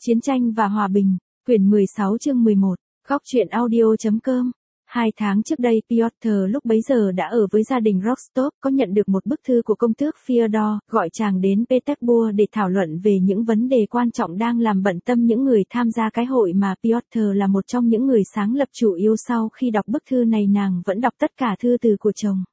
Chiến tranh và hòa bình, quyển 16 chương 11, Góc truyện audio.com. 2 tháng trước đây Piotr lúc bấy giờ đã ở với gia đình Rostov, có nhận được một bức thư của công tước Fyodor, gọi chàng đến Petersburg để thảo luận về những vấn đề quan trọng đang làm bận tâm những người tham gia cái hội mà Piotr là một trong những người sáng lập chủ yếu. Sau khi đọc bức thư này, nàng vẫn đọc tất cả thư từ của chồng.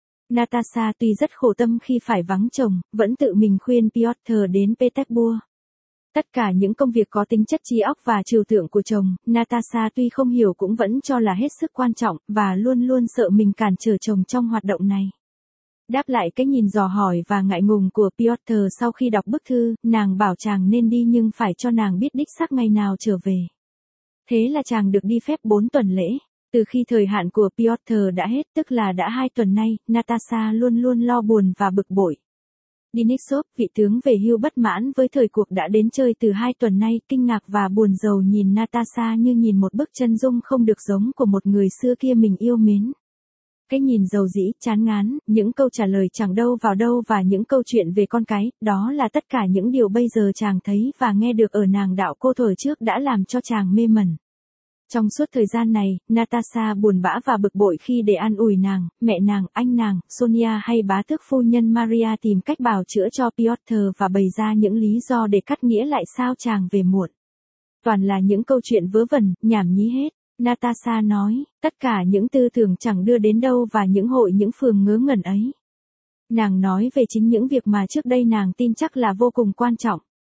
Natasha tuy rất khổ tâm khi phải vắng chồng, vẫn tự mình khuyên Piotr đến Petersburg. Tất cả những công việc có tính chất trí óc và trừu tượng của chồng, Natasha tuy không hiểu cũng vẫn cho là hết sức quan trọng, và luôn luôn sợ mình cản trở chồng trong hoạt động này. Đáp lại cái nhìn dò hỏi và ngại ngùng của Piotr sau khi đọc bức thư, nàng bảo chàng nên đi nhưng phải cho nàng biết đích xác ngày nào trở về. Thế là chàng được đi phép 4 tuần lễ. Từ khi thời hạn của Piotr đã hết, tức là đã 2 tuần nay, Natasha luôn luôn lo buồn và bực bội. Denisov, vị tướng về hưu bất mãn với thời cuộc đã đến chơi từ 2 tuần nay, kinh ngạc và buồn rầu nhìn Natasha như nhìn một bức chân dung không được giống của một người xưa kia mình yêu mến. Cái nhìn dầu dĩ, chán ngán, những câu trả lời chẳng đâu vào đâu và những câu chuyện về con cái, đó là tất cả những điều bây giờ chàng thấy và nghe được ở nàng đạo cô thời trước đã làm cho chàng mê mẩn. Trong suốt thời gian này, Natasha buồn bã và bực bội khi để an ủi nàng, mẹ nàng, anh nàng, Sonia hay bá tước phu nhân Maria tìm cách bào chữa cho Piotr và bày ra những lý do để cắt nghĩa lại sao chàng về muộn. Toàn là những câu chuyện vớ vẩn, nhảm nhí hết. Natasha nói, tất cả những tư tưởng chẳng đưa đến đâu và những hội những phường ngớ ngẩn ấy. Nàng nói về chính những việc mà trước đây nàng tin chắc là vô cùng quan trọng.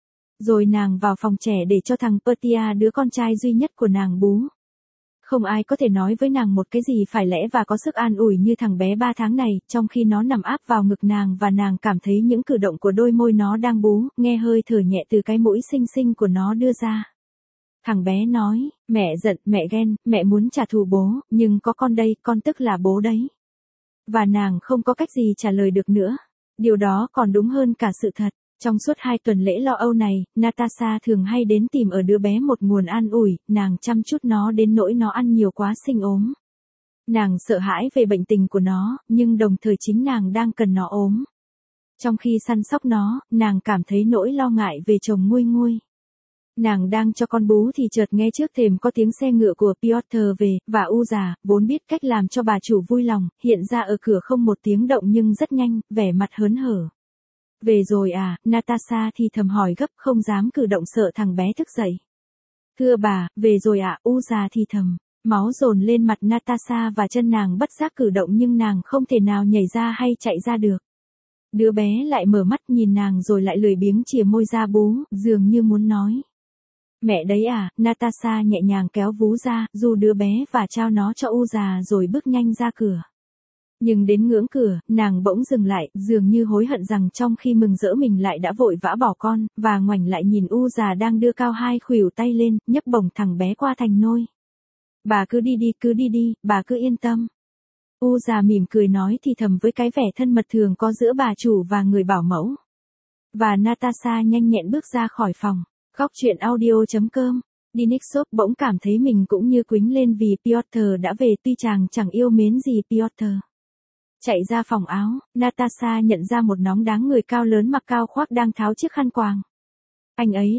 Rồi nàng vào phòng trẻ để cho thằng Petia, đứa con trai duy nhất của nàng bú. Không ai có thể nói với nàng một cái gì phải lẽ và có sức an ủi như thằng bé 3 tháng này, trong khi nó nằm áp vào ngực nàng và nàng cảm thấy những cử động của đôi môi nó đang bú, nghe hơi thở nhẹ từ cái mũi xinh xinh của nó đưa ra. Thằng bé nói, mẹ giận, mẹ ghen, mẹ muốn trả thù bố, nhưng có con đây, con tức là bố đấy. Và nàng không có cách gì trả lời được nữa. Điều đó còn đúng hơn cả sự thật. Trong suốt 2 tuần lễ lo âu này, Natasha thường hay đến tìm ở đứa bé một nguồn an ủi, nàng chăm chút nó đến nỗi nó ăn nhiều quá sinh ốm. Nàng sợ hãi về bệnh tình của nó, nhưng đồng thời chính nàng đang cần nó ốm. Trong khi săn sóc nó, nàng cảm thấy nỗi lo ngại về chồng nguôi nguôi. Nàng đang cho con bú thì chợt nghe trước thềm có tiếng xe ngựa của Piotr về, và U già, vốn biết cách làm cho bà chủ vui lòng, hiện ra ở cửa không một tiếng động nhưng rất nhanh, vẻ mặt hớn hở. Về rồi à, Natasha thì thầm hỏi gấp, không dám cử động sợ thằng bé thức dậy. Thưa bà, về rồi ạ, U già thì thầm. Máu dồn lên mặt Natasha và chân nàng bất giác cử động nhưng nàng không thể nào nhảy ra hay chạy ra được. Đứa bé lại mở mắt nhìn nàng rồi lại lười biếng chìa môi ra bú, dường như muốn nói. Mẹ đấy à, Natasha nhẹ nhàng kéo vú ra, ru đứa bé và trao nó cho U già rồi bước nhanh ra cửa. Nhưng đến ngưỡng cửa, nàng bỗng dừng lại, dường như hối hận rằng trong khi mừng rỡ mình lại đã vội vã bỏ con, và ngoảnh lại nhìn U già đang đưa cao 2 khuỷu tay lên, nhấc bổng thằng bé qua thành nôi. Bà cứ đi đi, bà cứ yên tâm. U già mỉm cười nói thì thầm với cái vẻ thân mật thường có giữa bà chủ và người bảo mẫu. Và Natasha nhanh nhẹn bước ra khỏi phòng. Góc truyện audio.com. Denisov bỗng cảm thấy mình cũng như quĩnh lên vì Piotr đã về, tuy chàng chẳng yêu mến gì Piotr. Chạy ra phòng áo, Natasha nhận ra một nóng đáng người cao lớn mặc cao khoác đang tháo chiếc khăn quàng. Anh ấy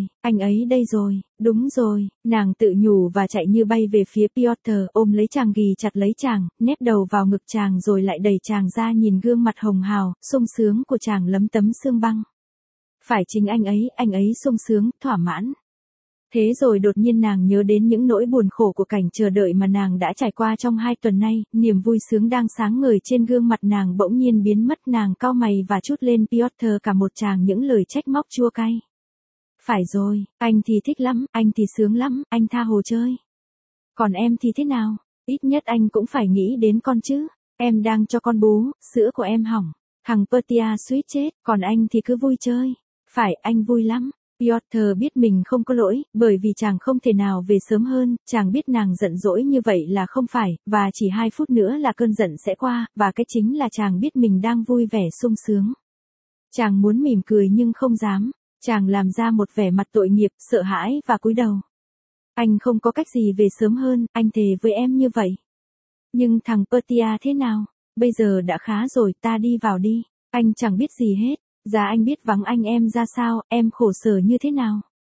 đây rồi, đúng rồi, nàng tự nhủ và chạy như bay về phía Piotr, ôm lấy chàng, ghì chặt lấy chàng, nép đầu vào ngực chàng rồi lại đẩy chàng ra nhìn gương mặt hồng hào, sung sướng của chàng lấm tấm sương băng. Phải chính anh ấy sung sướng, thỏa mãn. Thế rồi đột nhiên nàng nhớ đến những nỗi buồn khổ của cảnh chờ đợi mà nàng đã trải qua trong 2 tuần nay, niềm vui sướng đang sáng ngời trên gương mặt nàng bỗng nhiên biến mất, nàng cau mày và trút lên Piotr cả một tràng những lời trách móc chua cay. Phải rồi, anh thì thích lắm, anh thì sướng lắm, anh tha hồ chơi. Còn em thì thế nào? Ít nhất anh cũng phải nghĩ đến con chứ. Em đang cho con bú, sữa của em hỏng. Thằng Petia suýt chết, còn anh thì cứ vui chơi. Phải, anh vui lắm. Piotr biết mình không có lỗi, bởi vì chàng không thể nào về sớm hơn, chàng biết nàng giận dỗi như vậy là không phải, và chỉ 2 phút nữa là cơn giận sẽ qua, và cái chính là chàng biết mình đang vui vẻ sung sướng. Chàng muốn mỉm cười nhưng không dám, chàng làm ra một vẻ mặt tội nghiệp, sợ hãi và cúi đầu. Anh không có cách gì về sớm hơn, anh thề với em như vậy. Nhưng thằng Petia thế nào? Bây giờ đã khá rồi, ta đi vào đi. Anh chẳng biết gì hết. Dạ anh biết vắng anh em ra sao, em khổ sở như thế nào.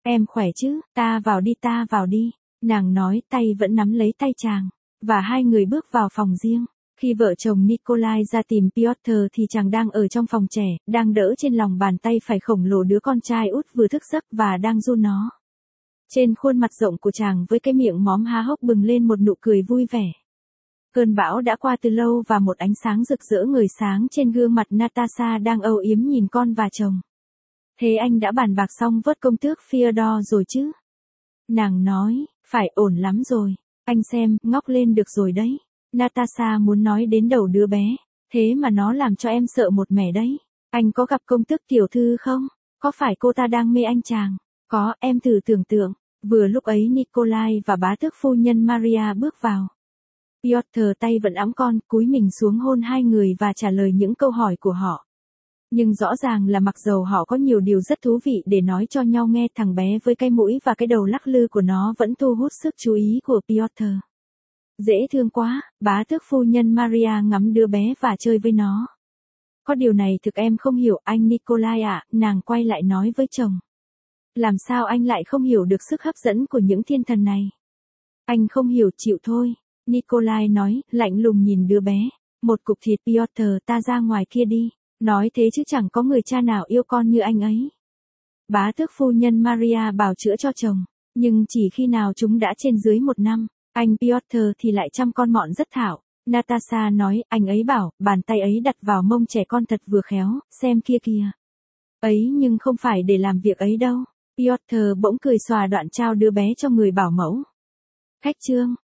Em khỏe chứ, ta vào đi. Nàng nói, tay vẫn nắm lấy tay chàng. Và hai người bước vào phòng riêng. Khi vợ chồng Nikolai ra tìm Piotr thì chàng đang ở trong phòng trẻ, đang đỡ trên lòng bàn tay phải khổng lồ đứa con trai út vừa thức giấc và đang ru nó. Trên khuôn mặt rộng của chàng với cái miệng móm há hốc bừng lên một nụ cười vui vẻ. Cơn bão đã qua từ lâu và một ánh sáng rực rỡ ngời sáng trên gương mặt Natasha đang âu yếm nhìn con và chồng. Thế anh đã bàn bạc xong vớt công tước Fyodor rồi chứ? Nàng nói, phải ổn lắm rồi. Anh xem, ngóc lên được rồi đấy. Natasha muốn nói đến đầu đứa bé. Thế mà nó làm cho em sợ một mẻ đấy. Anh có gặp công tước tiểu thư không? Có phải cô ta đang mê anh chàng? Có, em thử tưởng tượng. Vừa lúc ấy Nikolai và bá tước phu nhân Maria bước vào. Piotr tay vẫn ẵm con, cúi mình xuống hôn hai người và trả lời những câu hỏi của họ. Nhưng rõ ràng là mặc dầu họ có nhiều điều rất thú vị để nói cho nhau nghe, thằng bé với cái mũi và cái đầu lắc lư của nó vẫn thu hút sức chú ý của Piotr. Dễ thương quá, bá tước phu nhân Maria ngắm đứa bé và chơi với nó. Có điều này thực em không hiểu anh Nikolai ạ, nàng quay lại nói với chồng. Làm sao anh lại không hiểu được sức hấp dẫn của những thiên thần này? Anh không hiểu, chịu thôi. Nikolai nói, lạnh lùng nhìn đứa bé. Một cục thịt. Piotr, ta ra ngoài kia đi. Nói thế chứ chẳng có người cha nào yêu con như anh ấy. Bá tước phu nhân Maria bào chữa cho chồng. Nhưng chỉ khi nào chúng đã trên dưới 1 năm, anh Piotr thì lại chăm con mọn rất thạo. Natasha nói, anh ấy bảo, bàn tay ấy đặt vào mông trẻ con thật vừa khéo, xem kia kìa. Ấy nhưng không phải để làm việc ấy đâu. Piotr bỗng cười xòa đoạn trao đứa bé cho người bảo mẫu. Khách trương,